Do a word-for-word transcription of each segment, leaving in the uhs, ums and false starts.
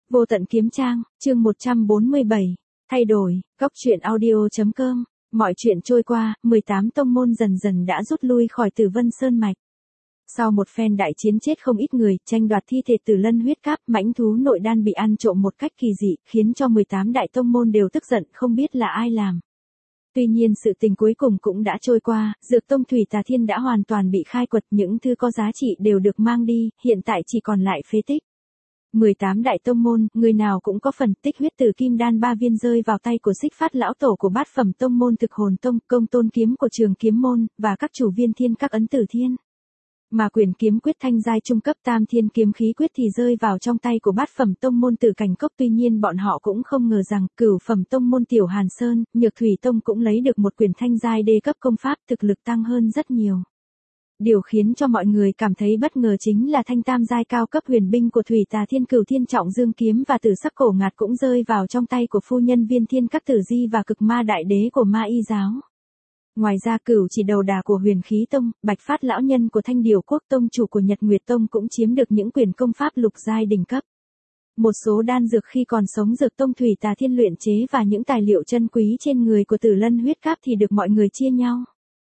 Vô tận kiếm trang, chương một trăm bốn mươi bảy, thay đổi, góc truyện audio.com, mọi chuyện trôi qua, mười tám tông môn dần dần đã rút lui khỏi Tử Vân Sơn Mạch. Sau một phen đại chiến chết không ít người, tranh đoạt thi thể Tử Lân huyết cáp, mãnh thú nội đan bị ăn trộm một cách kỳ dị, khiến cho mười tám đại tông môn đều tức giận không biết là ai làm. Tuy nhiên sự tình cuối cùng cũng đã trôi qua, Dược Tông Thủy Tà Thiên đã hoàn toàn bị khai quật, những thứ có giá trị đều được mang đi, hiện tại chỉ còn lại phế tích. mười tám đại tông môn, người nào cũng có phần. Tích huyết tử kim đan ba viên rơi vào tay của Xích Phát lão tổ của bát phẩm tông môn Thực Hồn Tông, Công Tôn kiếm của Trường Kiếm môn và các chủ viên thiên các ấn tử thiên. Mà quyền kiếm quyết thanh giai trung cấp Tam Thiên kiếm khí quyết thì rơi vào trong tay của bát phẩm tông môn Tử Cảnh Cốc. Tuy nhiên bọn họ cũng không ngờ rằng cửu phẩm tông môn Tiểu Hàn Sơn, Nhược Thủy Tông cũng lấy được một quyền thanh giai đê cấp công pháp, thực lực tăng hơn rất nhiều. Điều khiến cho mọi người cảm thấy bất ngờ chính là thanh tam giai cao cấp huyền binh của Thủy Tà Thiên Cửu Thiên Trọng Dương kiếm và Tử Sắc Cổ Ngạt cũng rơi vào trong tay của phu nhân Viên Thiên Các Tử Di và Cực Ma Đại Đế của Ma Y giáo. Ngoài ra Cửu Chỉ Đầu Đà của Huyền Khí Tông, Bạch Phát lão nhân của Thanh Điểu Quốc Tông chủ của Nhật Nguyệt Tông cũng chiếm được những quyền công pháp lục giai đỉnh cấp. Một số đan dược khi còn sống Dược Tông Thủy Tà Thiên luyện chế và những tài liệu chân quý trên người của Tử Lân huyết cáp thì được mọi người chia nhau.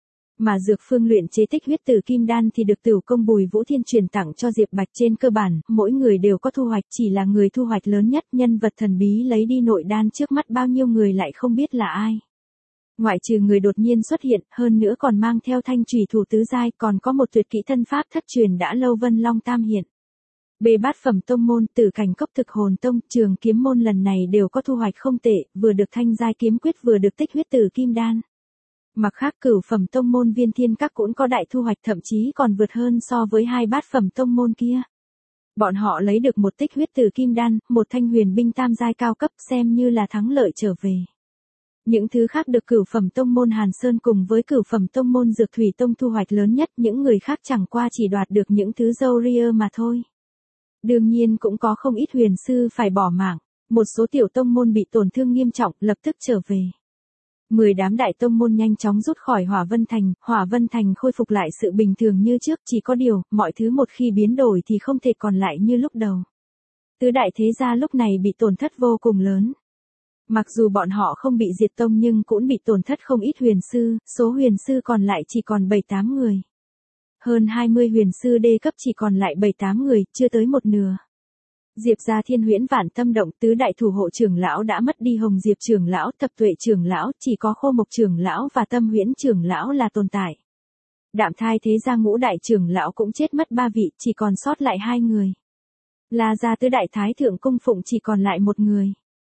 Mà dược phương luyện chế tích huyết tử kim đan thì được Tửu Công Bùi Vũ Thiên truyền tặng cho Diệp Bạch. Trên cơ bản, mỗi người đều có thu hoạch, chỉ là người thu hoạch lớn nhất, nhân vật thần bí lấy đi nội đan trước mắt bao nhiêu người lại không biết là ai. Ngoại trừ người đột nhiên xuất hiện, hơn nữa còn mang theo thanh chủy thủ tứ giai, còn có một tuyệt kỹ thân pháp thất truyền đã lâu Vân Long Tam hiện. Bề bát phẩm tông môn, Tử Cảnh Cốc, Thực Hồn Tông, Trường Kiếm môn lần này đều có thu hoạch không tệ, vừa được thanh giai kiếm quyết vừa được tích huyết tử kim đan. Mặt khác cửu phẩm tông môn Viên Thiên Các cũng có đại thu hoạch, thậm chí còn vượt hơn so với hai bát phẩm tông môn kia. Bọn họ lấy được một tích huyết tử kim đan, một thanh huyền binh tam giai cao cấp, xem như là thắng lợi trở về. Những thứ khác được cửu phẩm tông môn Hàn Sơn cùng với cửu phẩm tông môn Dược Thủy Tông thu hoạch lớn nhất, những người khác chẳng qua chỉ đoạt được những thứ râu ria mà thôi. Đương nhiên cũng có không ít huyền sư phải bỏ mạng, một số tiểu tông môn bị tổn thương nghiêm trọng, lập tức trở về. Mười đám đại tông môn nhanh chóng rút khỏi Hỏa Vân Thành, Hỏa Vân Thành khôi phục lại sự bình thường như trước, chỉ có điều, mọi thứ một khi biến đổi thì không thể còn lại như lúc đầu. Tứ đại thế gia lúc này bị tổn thất vô cùng lớn. Mặc dù bọn họ không bị diệt tông nhưng cũng bị tổn thất không ít huyền sư, số huyền sư còn lại chỉ còn bảy tám người. Hơn hai mươi huyền sư đê cấp chỉ còn lại bảy tám người, chưa tới một nửa. Diệp gia Thiên Huyễn Vạn Tâm Động, tứ đại thủ hộ trưởng lão đã mất đi, Hồng Diệp trưởng lão, Thập Tuệ trưởng lão, chỉ có Khô Mộc trưởng lão và Tâm Huyễn trưởng lão là tồn tại. Đạm Thai thế gia ngũ đại trưởng lão cũng chết mất ba vị, chỉ còn sót lại hai người. La gia tứ đại thái thượng cung phụng chỉ còn lại một người.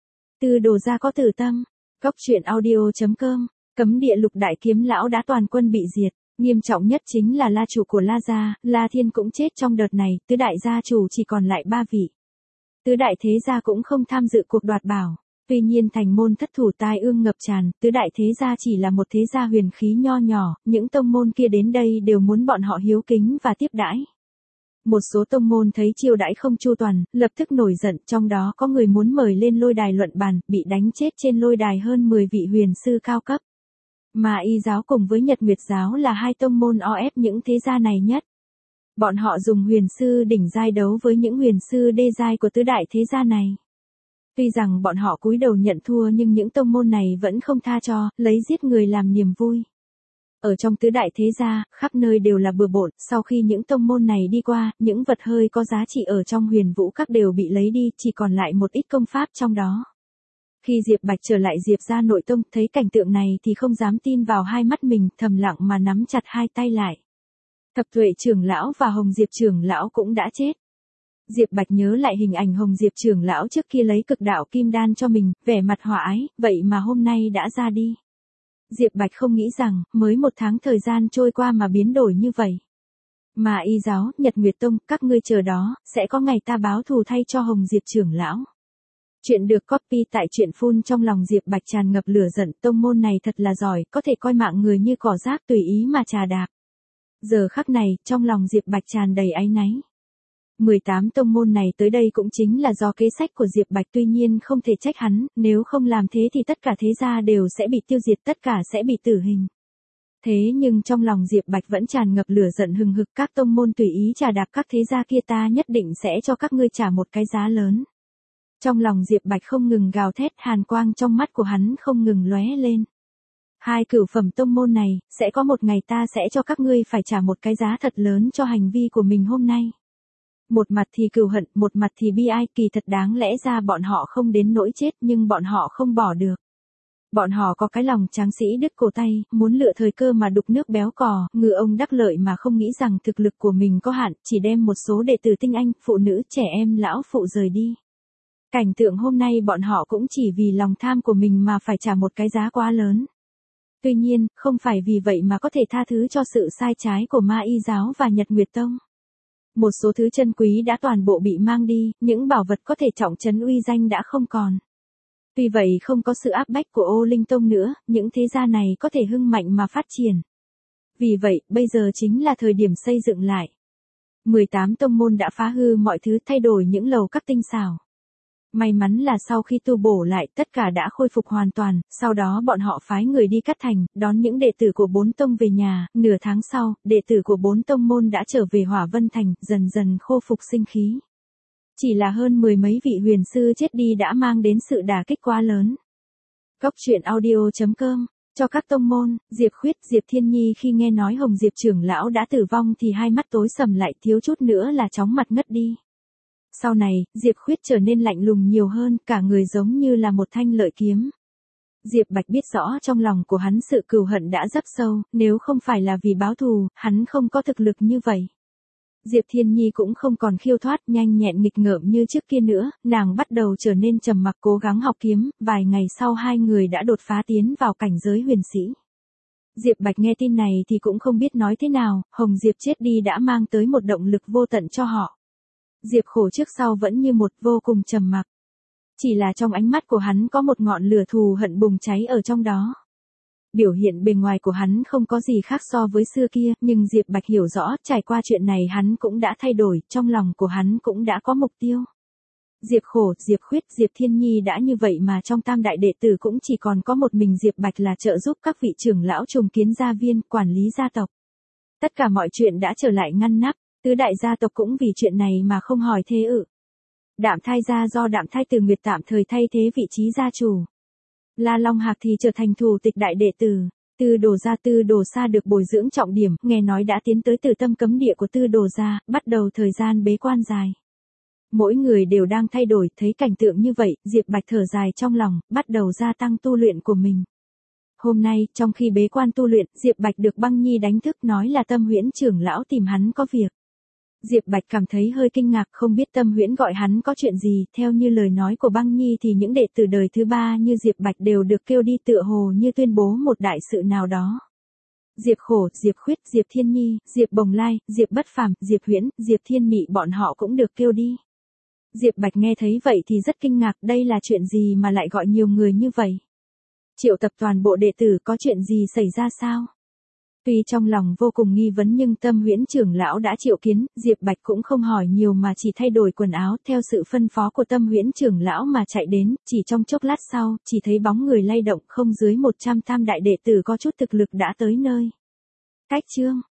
Tư Đồ gia có Tử Tâm. Góc truyện audio.com, Cấm Địa Lục đại kiếm lão đã toàn quân bị diệt. Nghiêm trọng nhất chính là La chủ của La gia, La Thiên cũng chết trong đợt này, tứ đại gia chủ chỉ còn lại ba vị. Tứ đại thế gia cũng không tham dự cuộc đoạt bảo. Tuy nhiên thành môn thất thủ tai ương ngập tràn, tứ đại thế gia chỉ là một thế gia huyền khí nho nhỏ, những tông môn kia đến đây đều muốn bọn họ hiếu kính và tiếp đãi. Một số tông môn thấy chiêu đãi không chu toàn, lập tức nổi giận, trong đó có người muốn mời lên lôi đài luận bàn, bị đánh chết trên lôi đài hơn mười vị huyền sư cao cấp. Mà Y giáo cùng với Nhật Nguyệt giáo là hai tông môn o ép những thế gia này nhất. Bọn họ dùng huyền sư đỉnh giai đấu với những huyền sư đê giai của tứ đại thế gia này. Tuy rằng bọn họ cúi đầu nhận thua nhưng những tông môn này vẫn không tha cho, lấy giết người làm niềm vui. Ở trong tứ đại thế gia, khắp nơi đều là bừa bộn, sau khi những tông môn này đi qua, những vật hơi có giá trị ở trong Huyền Vũ Các đều bị lấy đi, chỉ còn lại một ít công pháp trong đó. Khi Diệp Bạch trở lại Diệp gia nội tông, thấy cảnh tượng này thì không dám tin vào hai mắt mình, thầm lặng mà nắm chặt hai tay lại. Thập Tuệ trưởng lão và Hồng Diệp trưởng lão cũng đã chết. Diệp Bạch nhớ lại hình ảnh Hồng Diệp trưởng lão trước kia lấy cực đạo kim đan cho mình, vẻ mặt hòa ái, vậy mà hôm nay đã ra đi. Diệp Bạch không nghĩ rằng, mới một tháng thời gian trôi qua mà biến đổi như vậy. Mà Y giáo, Nhật Nguyệt Tông, các ngươi chờ đó, sẽ có ngày ta báo thù thay cho Hồng Diệp trưởng lão. Chuyện được copy tại truyện phun. Trong lòng Diệp Bạch tràn ngập lửa giận, tông môn này thật là giỏi, có thể coi mạng người như cỏ rác tùy ý mà trà đạp. Giờ khắc này, trong lòng Diệp Bạch tràn đầy áy náy. mười tám tông môn này tới đây cũng chính là do kế sách của Diệp Bạch, tuy nhiên không thể trách hắn, nếu không làm thế thì tất cả thế gia đều sẽ bị tiêu diệt, tất cả sẽ bị tử hình. Thế nhưng trong lòng Diệp Bạch vẫn tràn ngập lửa giận hừng hực, các tông môn tùy ý trà đạp các thế gia kia ta nhất định sẽ cho các ngươi trả một cái giá lớn. Trong lòng Diệp Bạch không ngừng gào thét, hàn quang trong mắt của hắn không ngừng lóe lên. Hai cửu phẩm tông môn này, sẽ có một ngày ta sẽ cho các ngươi phải trả một cái giá thật lớn cho hành vi của mình hôm nay. Một mặt thì cừu hận, một mặt thì bi ai, kỳ thật đáng lẽ ra bọn họ không đến nỗi chết nhưng bọn họ không bỏ được. Bọn họ có cái lòng tráng sĩ đứt cổ tay, muốn lựa thời cơ mà đục nước béo cò, ngư ông đắc lợi mà không nghĩ rằng thực lực của mình có hạn, chỉ đem một số đệ tử tinh anh, phụ nữ, trẻ em, lão phụ rời đi. Cảnh tượng hôm nay bọn họ cũng chỉ vì lòng tham của mình mà phải trả một cái giá quá lớn. Tuy nhiên, không phải vì vậy mà có thể tha thứ cho sự sai trái của Ma Y giáo và Nhật Nguyệt Tông. Một số thứ chân quý đã toàn bộ bị mang đi, những bảo vật có thể trọng trấn uy danh đã không còn. Tuy vậy không có sự áp bách của Ô Linh Tông nữa, những thế gia này có thể hưng mạnh mà phát triển. Vì vậy, bây giờ chính là thời điểm xây dựng lại. mười tám tông môn đã phá hư mọi thứ, thay đổi những lầu các tinh xảo. May mắn là sau khi tu bổ lại, tất cả đã khôi phục hoàn toàn, sau đó bọn họ phái người đi cắt thành, đón những đệ tử của bốn tông về nhà, nửa tháng sau, đệ tử của bốn tông môn đã trở về Hỏa Vân Thành, dần dần khôi phục sinh khí. Chỉ là hơn mười mấy vị huyền sư chết đi đã mang đến sự đả kích quá lớn. Góc truyện audio chấm com, cho các tông môn, Diệp Khuyết, Diệp Thiên Nhi khi nghe nói Hồng Diệp trưởng lão đã tử vong thì hai mắt tối sầm lại, thiếu chút nữa là chóng mặt ngất đi. Sau này, Diệp Khuyết trở nên lạnh lùng nhiều hơn, cả người giống như là một thanh lợi kiếm. Diệp Bạch biết rõ trong lòng của hắn sự cừu hận đã rất sâu, nếu không phải là vì báo thù, hắn không có thực lực như vậy. Diệp Thiên Nhi cũng không còn khiêu thoát, nhanh nhẹn nghịch ngợm như trước kia nữa, nàng bắt đầu trở nên trầm mặc cố gắng học kiếm, vài ngày sau hai người đã đột phá tiến vào cảnh giới huyền sĩ. Diệp Bạch nghe tin này thì cũng không biết nói thế nào, Hồng Diệp chết đi đã mang tới một động lực vô tận cho họ. Diệp Khổ trước sau vẫn như một, vô cùng trầm mặc. Chỉ là trong ánh mắt của hắn có một ngọn lửa thù hận bùng cháy ở trong đó. Biểu hiện bề ngoài của hắn không có gì khác so với xưa kia, nhưng Diệp Bạch hiểu rõ, trải qua chuyện này hắn cũng đã thay đổi, trong lòng của hắn cũng đã có mục tiêu. Diệp Khổ, Diệp Khuyết, Diệp Thiên Nhi đã như vậy mà trong tam đại đệ tử cũng chỉ còn có một mình Diệp Bạch là trợ giúp các vị trưởng lão trùng kiến gia viên, quản lý gia tộc. Tất cả mọi chuyện đã trở lại ngăn nắp, tứ đại gia tộc cũng vì chuyện này mà không hỏi thế ự. Đạm Thai gia do Đạm Thai Từ Nguyệt tạm thời thay thế vị trí gia chủ. La Long Hạc thì trở thành thủ tịch đại đệ tử. Tư Đồ gia Tư Đồ Sa được bồi dưỡng trọng điểm, nghe nói đã tiến tới từ tâm cấm địa của Tư Đồ gia, bắt đầu thời gian bế quan dài. Mỗi người đều đang thay đổi, thấy cảnh tượng như vậy, Diệp Bạch thở dài trong lòng, bắt đầu gia tăng tu luyện của mình. Hôm nay, trong khi bế quan tu luyện, Diệp Bạch được Băng Nhi đánh thức nói là Tâm Huyễn trưởng lão tìm hắn có việc. Diệp Bạch cảm thấy hơi kinh ngạc, không biết Tâm Huyễn gọi hắn có chuyện gì, theo như lời nói của Băng Nhi thì những đệ tử đời thứ ba như Diệp Bạch đều được kêu đi tựa hồ như tuyên bố một đại sự nào đó. Diệp Khổ, Diệp Khuyết, Diệp Thiên Nhi, Diệp Bồng Lai, Diệp Bất Phàm, Diệp Huyễn, Diệp Thiên Mị bọn họ cũng được kêu đi. Diệp Bạch nghe thấy vậy thì rất kinh ngạc, đây là chuyện gì mà lại gọi nhiều người như vậy? Triệu tập toàn bộ đệ tử, có chuyện gì xảy ra sao? Tuy trong lòng vô cùng nghi vấn nhưng Tâm Huyễn trưởng lão đã triệu kiến, Diệp Bạch cũng không hỏi nhiều mà chỉ thay đổi quần áo theo sự phân phó của Tâm Huyễn trưởng lão mà chạy đến, chỉ trong chốc lát sau, chỉ thấy bóng người lay động, không dưới một trăm tam đại đệ tử có chút thực lực đã tới nơi. Cách chương